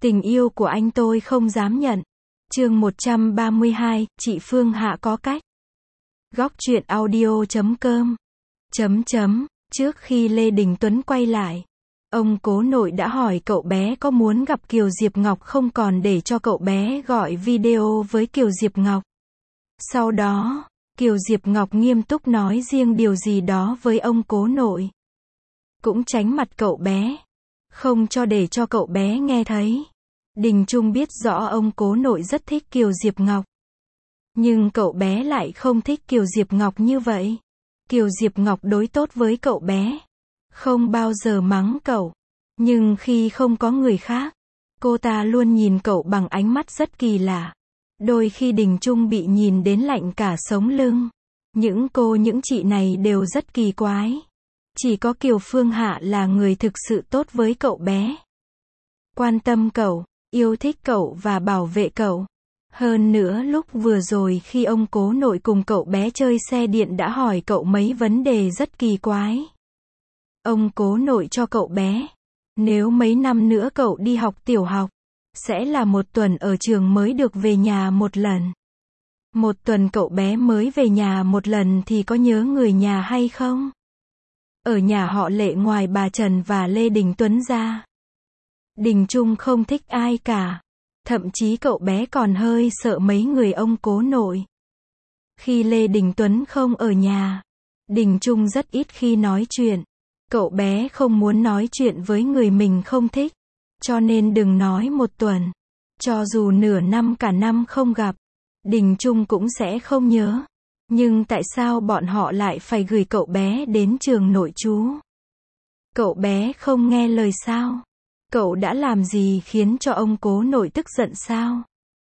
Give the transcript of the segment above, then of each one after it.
Tình yêu của anh tôi không dám nhận. Chương 132, chị Phương Hạ có cách. Góc truyện audio.com. Trước khi Lê Đình Tuấn quay lại, ông cố nội đã hỏi cậu bé có muốn gặp Kiều Diệp Ngọc không, còn để cho cậu bé gọi video với Kiều Diệp Ngọc. Sau đó, Kiều Diệp Ngọc nghiêm túc nói riêng điều gì đó với ông cố nội. Cũng tránh mặt cậu bé, không cho để cho cậu bé nghe thấy. Đình Trung biết rõ ông cố nội rất thích Kiều Diệp Ngọc. Nhưng cậu bé lại không thích Kiều Diệp Ngọc như vậy. Kiều Diệp Ngọc đối tốt với cậu bé, không bao giờ mắng cậu. Nhưng khi không có người khác, cô ta luôn nhìn cậu bằng ánh mắt rất kỳ lạ. Đôi khi Đình Trung bị nhìn đến lạnh cả sống lưng. Những chị này đều rất kỳ quái. Chỉ có Kiều Phương Hạ là người thực sự tốt với cậu bé. Quan tâm cậu, yêu thích cậu và bảo vệ cậu. Hơn nữa lúc vừa rồi khi ông cố nội cùng cậu bé chơi xe điện đã hỏi cậu mấy vấn đề rất kỳ quái. Ông cố nội cho cậu bé, nếu mấy năm nữa cậu đi học tiểu học, sẽ là 1 tuần ở trường mới được về nhà 1 lần. 1 tuần cậu bé mới về nhà 1 lần thì có nhớ người nhà hay không? Ở nhà họ Lệ ngoài bà Trần và Lê Đình Tuấn ra, Đình Trung không thích ai cả. Thậm chí cậu bé còn hơi sợ mấy người ông cố nội. Khi Lê Đình Tuấn không ở nhà, Đình Trung rất ít khi nói chuyện. Cậu bé không muốn nói chuyện với người mình không thích. Cho nên đừng nói 1 tuần. Cho dù nửa năm cả năm không gặp, Đình Trung cũng sẽ không nhớ. Nhưng tại sao bọn họ lại phải gửi cậu bé đến trường nội trú? Cậu bé không nghe lời sao? Cậu đã làm gì khiến cho ông cố nội tức giận sao?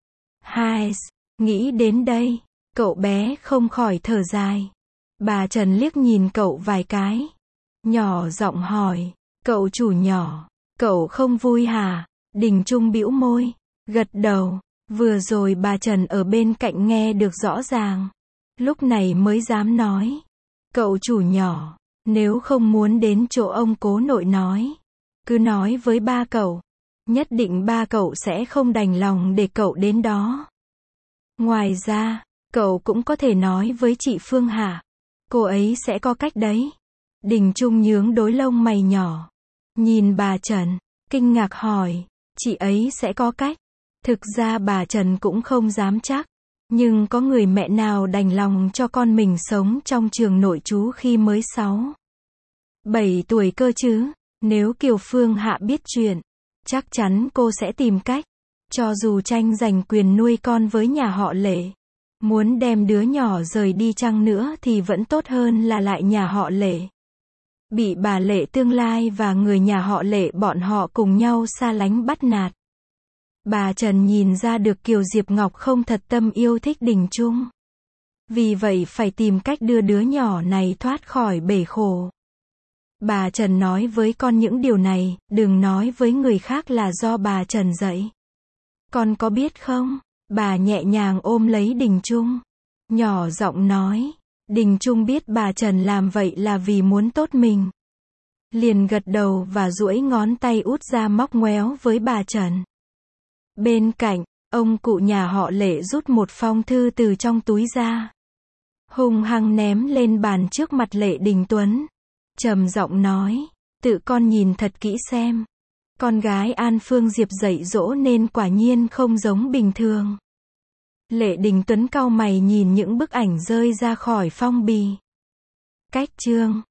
Nghĩ đến đây, cậu bé không khỏi thở dài. Bà Trần liếc nhìn cậu vài cái, nhỏ giọng hỏi, cậu chủ nhỏ, cậu không vui hả? Đình Trung bĩu môi, gật đầu. Vừa rồi bà Trần ở bên cạnh nghe được rõ ràng, lúc này mới dám nói. Cậu chủ nhỏ, nếu không muốn đến chỗ ông cố nội nói, cứ nói với ba cậu. Nhất định ba cậu sẽ không đành lòng để cậu đến đó. Ngoài ra, cậu cũng có thể nói với chị Phương Hạ. Cô ấy sẽ có cách đấy. Đình Trung nhướng đôi lông mày nhỏ, nhìn bà Trần, kinh ngạc hỏi, chị ấy sẽ có cách? Thực ra bà Trần cũng không dám chắc. Nhưng có người mẹ nào đành lòng cho con mình sống trong trường nội trú khi mới 6, 7 tuổi cơ chứ? Nếu Kiều Phương Hạ biết chuyện, chắc chắn cô sẽ tìm cách. Cho dù tranh giành quyền nuôi con với nhà họ Lệ, muốn đem đứa nhỏ rời đi chăng nữa thì vẫn tốt hơn là lại nhà họ Lệ. Bị bà Lệ tương lai và người nhà họ Lệ bọn họ cùng nhau xa lánh bắt nạt. Bà Trần nhìn ra được Kiều Diệp Ngọc không thật tâm yêu thích Đình Trung. Vì vậy phải tìm cách đưa đứa nhỏ này thoát khỏi bể khổ. Bà Trần nói với con những điều này, đừng nói với người khác là do bà Trần dạy. Con có biết không? Bà nhẹ nhàng ôm lấy Đình Trung, nhỏ giọng nói. Đình Trung biết bà Trần làm vậy là vì muốn tốt mình. Liền gật đầu và duỗi ngón tay út ra móc ngoéo với bà Trần. Bên cạnh, ông cụ nhà họ Lệ rút một phong thư từ trong túi ra, hung hăng ném lên bàn trước mặt Lệ Đình Tuấn. Trầm giọng nói, tự con nhìn thật kỹ xem. Con gái An Phương Diệp dạy dỗ nên quả nhiên không giống bình thường. Lệ Đình Tuấn cau mày nhìn những bức ảnh rơi ra khỏi phong bì. Cách chương